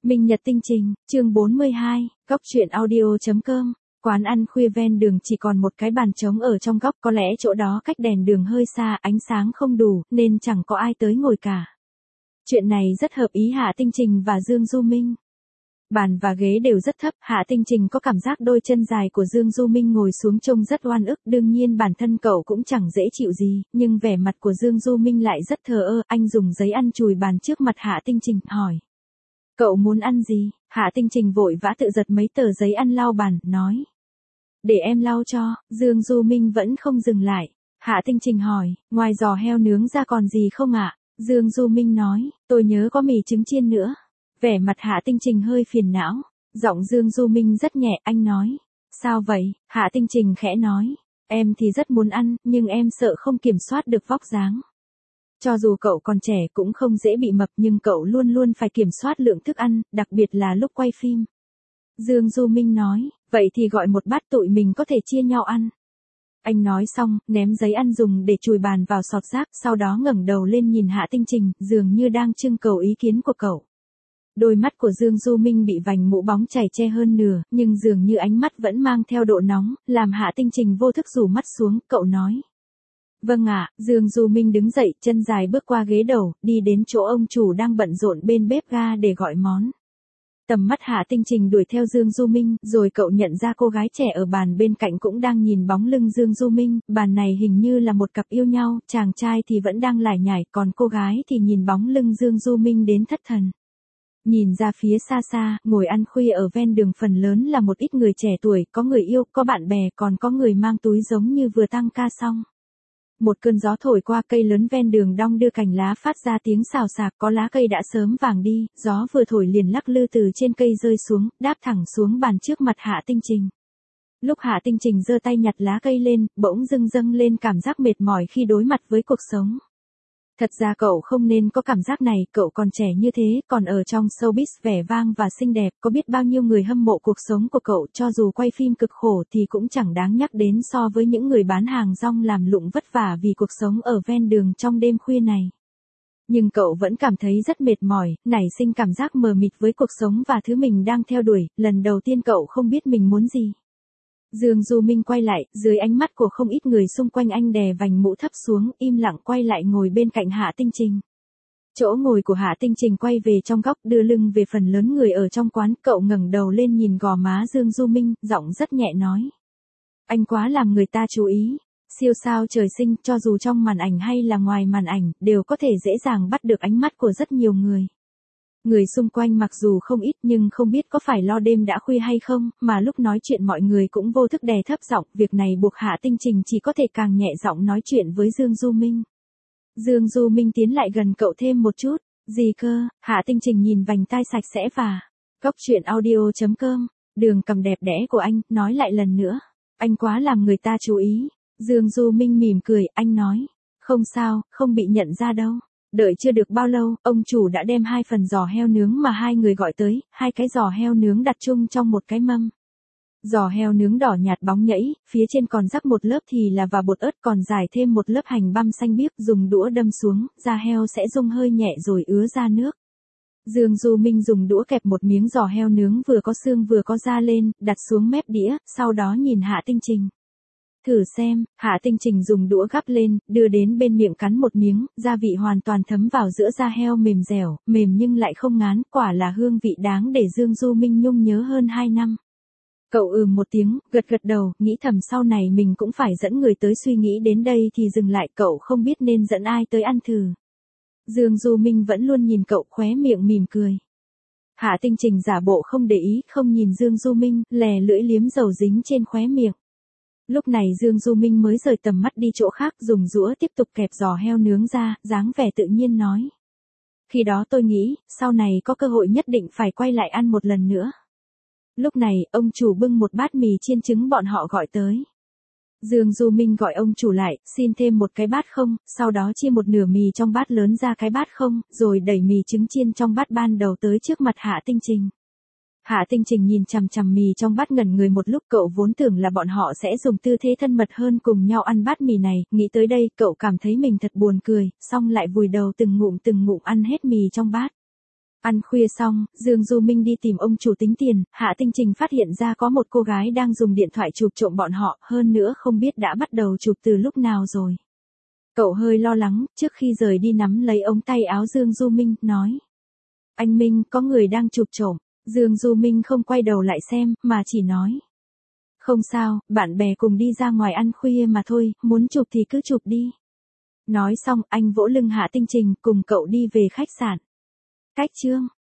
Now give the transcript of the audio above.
Minh Nhật Tinh Trình, chương 42, góc truyện audio.com. Quán ăn khuya ven đường chỉ còn một cái bàn trống ở trong góc, có lẽ chỗ đó cách đèn đường hơi xa, ánh sáng không đủ, nên chẳng có ai tới ngồi cả. Chuyện này rất hợp ý Hạ Tinh Trình và Dương Du Minh. Bàn và ghế đều rất thấp, Hạ Tinh Trình có cảm giác đôi chân dài của Dương Du Minh ngồi xuống trông rất oan ức, đương nhiên bản thân cậu cũng chẳng dễ chịu gì, nhưng vẻ mặt của Dương Du Minh lại rất thờ ơ, anh dùng giấy ăn chùi bàn trước mặt Hạ Tinh Trình, hỏi. Cậu muốn ăn gì? Hạ Tinh Trình vội vã tự giật mấy tờ giấy ăn lau bàn, nói. Để em lau cho. Dương Du Minh vẫn không dừng lại. Hạ Tinh Trình hỏi, ngoài giò heo nướng ra còn gì không ạ? Dương Du Minh nói, tôi nhớ có mì trứng chiên nữa. Vẻ mặt Hạ Tinh Trình hơi phiền não. Giọng Dương Du Minh rất nhẹ, anh nói. Sao vậy? Hạ Tinh Trình khẽ nói. Em thì rất muốn ăn, nhưng em sợ không kiểm soát được vóc dáng. Cho dù cậu còn trẻ cũng không dễ bị mập, nhưng cậu luôn luôn phải kiểm soát lượng thức ăn, đặc biệt là lúc quay phim. Dương Du Minh nói, vậy thì gọi một bát, tụi mình có thể chia nhau ăn. Anh nói xong, ném giấy ăn dùng để chùi bàn vào sọt rác, sau đó ngẩng đầu lên nhìn Hạ Tinh Trình, dường như đang trưng cầu ý kiến của cậu. Đôi mắt của Dương Du Minh bị vành mũ bóng chảy che hơn nửa, nhưng dường như ánh mắt vẫn mang theo độ nóng, làm Hạ Tinh Trình vô thức rủ mắt xuống, cậu nói. Vâng ạ, Dương Du Minh đứng dậy, chân dài bước qua ghế đầu, đi đến chỗ ông chủ đang bận rộn bên bếp ga để gọi món. Tầm mắt Hạ Tinh Trình đuổi theo Dương Du Minh, rồi cậu nhận ra cô gái trẻ ở bàn bên cạnh cũng đang nhìn bóng lưng Dương Du Minh, bàn này hình như là một cặp yêu nhau, chàng trai thì vẫn đang lải nhải, còn cô gái thì nhìn bóng lưng Dương Du Minh đến thất thần. Nhìn ra phía xa xa, ngồi ăn khuya ở ven đường phần lớn là một ít người trẻ tuổi, có người yêu, có bạn bè, còn có người mang túi giống như vừa tăng ca xong. Một cơn gió thổi qua, cây lớn ven đường đong đưa cành lá phát ra tiếng xào xạc, có lá cây đã sớm vàng đi, gió vừa thổi liền lắc lư từ trên cây rơi xuống, đáp thẳng xuống bàn trước mặt Hạ Tinh Trình. Lúc Hạ Tinh Trình giơ tay nhặt lá cây lên, bỗng dâng lên cảm giác mệt mỏi khi đối mặt với cuộc sống. Thật ra cậu không nên có cảm giác này, cậu còn trẻ như thế, còn ở trong showbiz vẻ vang và xinh đẹp, có biết bao nhiêu người hâm mộ cuộc sống của cậu, cho dù quay phim cực khổ thì cũng chẳng đáng nhắc đến so với những người bán hàng rong làm lụng vất vả vì cuộc sống ở ven đường trong đêm khuya này. Nhưng cậu vẫn cảm thấy rất mệt mỏi, nảy sinh cảm giác mờ mịt với cuộc sống và thứ mình đang theo đuổi, lần đầu tiên cậu không biết mình muốn gì. Dương Du Minh quay lại, dưới ánh mắt của không ít người xung quanh anh đè vành mũ thấp xuống, im lặng quay lại ngồi bên cạnh Hạ Tinh Trình. Chỗ ngồi của Hạ Tinh Trình quay về trong góc, đưa lưng về phần lớn người ở trong quán, cậu ngẩng đầu lên nhìn gò má Dương Du Minh, giọng rất nhẹ nói. Anh quá làm người ta chú ý. Siêu sao trời sinh, cho dù trong màn ảnh hay là ngoài màn ảnh, đều có thể dễ dàng bắt được ánh mắt của rất nhiều người. Người xung quanh mặc dù không ít nhưng không biết có phải lo đêm đã khuya hay không, mà lúc nói chuyện mọi người cũng vô thức đè thấp giọng, việc này buộc Hạ Tinh Trình chỉ có thể càng nhẹ giọng nói chuyện với Dương Du Minh. Dương Du Minh tiến lại gần cậu thêm một chút, gì cơ? Hạ Tinh Trình nhìn vành tai sạch sẽ và góc truyện audio.com, đường cầm đẹp đẽ của anh, nói lại lần nữa, anh quá làm người ta chú ý. Dương Du Minh mỉm cười, anh nói, không sao, không bị nhận ra đâu. Đợi chưa được bao lâu, ông chủ đã đem 2 phần giò heo nướng mà 2 người gọi tới, 2 cái giò heo nướng đặt chung trong một cái mâm. Giò heo nướng đỏ nhạt bóng nhẫy, phía trên còn rắc một lớp thì là và bột ớt, còn rải thêm một lớp hành băm xanh biếc, dùng đũa đâm xuống, da heo sẽ rung hơi nhẹ rồi ứa ra nước. Dương Du Minh dùng đũa kẹp một miếng giò heo nướng vừa có xương vừa có da lên, đặt xuống mép đĩa, sau đó nhìn Hạ Tinh Trình. Thử xem. Hạ Tinh Trình dùng đũa gắp lên, đưa đến bên miệng cắn một miếng, gia vị hoàn toàn thấm vào giữa da heo mềm dẻo, mềm nhưng lại không ngán, quả là hương vị đáng để Dương Du Minh nhung nhớ hơn 2 năm. Cậu một tiếng, gật đầu, nghĩ thầm sau này mình cũng phải dẫn người tới, suy nghĩ đến đây thì dừng lại, cậu không biết nên dẫn ai tới ăn thử. Dương Du Minh vẫn luôn nhìn cậu, khóe miệng mỉm cười. Hạ Tinh Trình giả bộ không để ý, không nhìn Dương Du Minh, lè lưỡi liếm dầu dính trên khóe miệng. Lúc này Dương Du Minh mới rời tầm mắt đi chỗ khác, dùng dũa tiếp tục kẹp giò heo nướng ra, dáng vẻ tự nhiên nói. Khi đó tôi nghĩ, sau này có cơ hội nhất định phải quay lại ăn một lần nữa. Lúc này, ông chủ bưng một bát mì chiên trứng bọn họ gọi tới. Dương Du Minh gọi ông chủ lại, xin thêm một cái bát không, sau đó chia một nửa mì trong bát lớn ra cái bát không, rồi đẩy mì trứng chiên trong bát ban đầu tới trước mặt Hạ Tinh Trình. Hạ Tinh Trình nhìn chằm chằm mì trong bát ngẩn người một lúc, cậu vốn tưởng là bọn họ sẽ dùng tư thế thân mật hơn cùng nhau ăn bát mì này, nghĩ tới đây cậu cảm thấy mình thật buồn cười, xong lại vùi đầu từng ngụm ăn hết mì trong bát. Ăn khuya xong, Dương Du Minh đi tìm ông chủ tính tiền, Hạ Tinh Trình phát hiện ra có một cô gái đang dùng điện thoại chụp trộm bọn họ, hơn nữa không biết đã bắt đầu chụp từ lúc nào rồi. Cậu hơi lo lắng, trước khi rời đi nắm lấy ống tay áo Dương Du Minh, nói. Anh Minh, có người đang chụp trộm. Dương Du Minh không quay đầu lại xem, mà chỉ nói. Không sao, bạn bè cùng đi ra ngoài ăn khuya mà thôi, muốn chụp thì cứ chụp đi. Nói xong, anh vỗ lưng Hạ Tinh Trình cùng cậu đi về khách sạn. Cách chương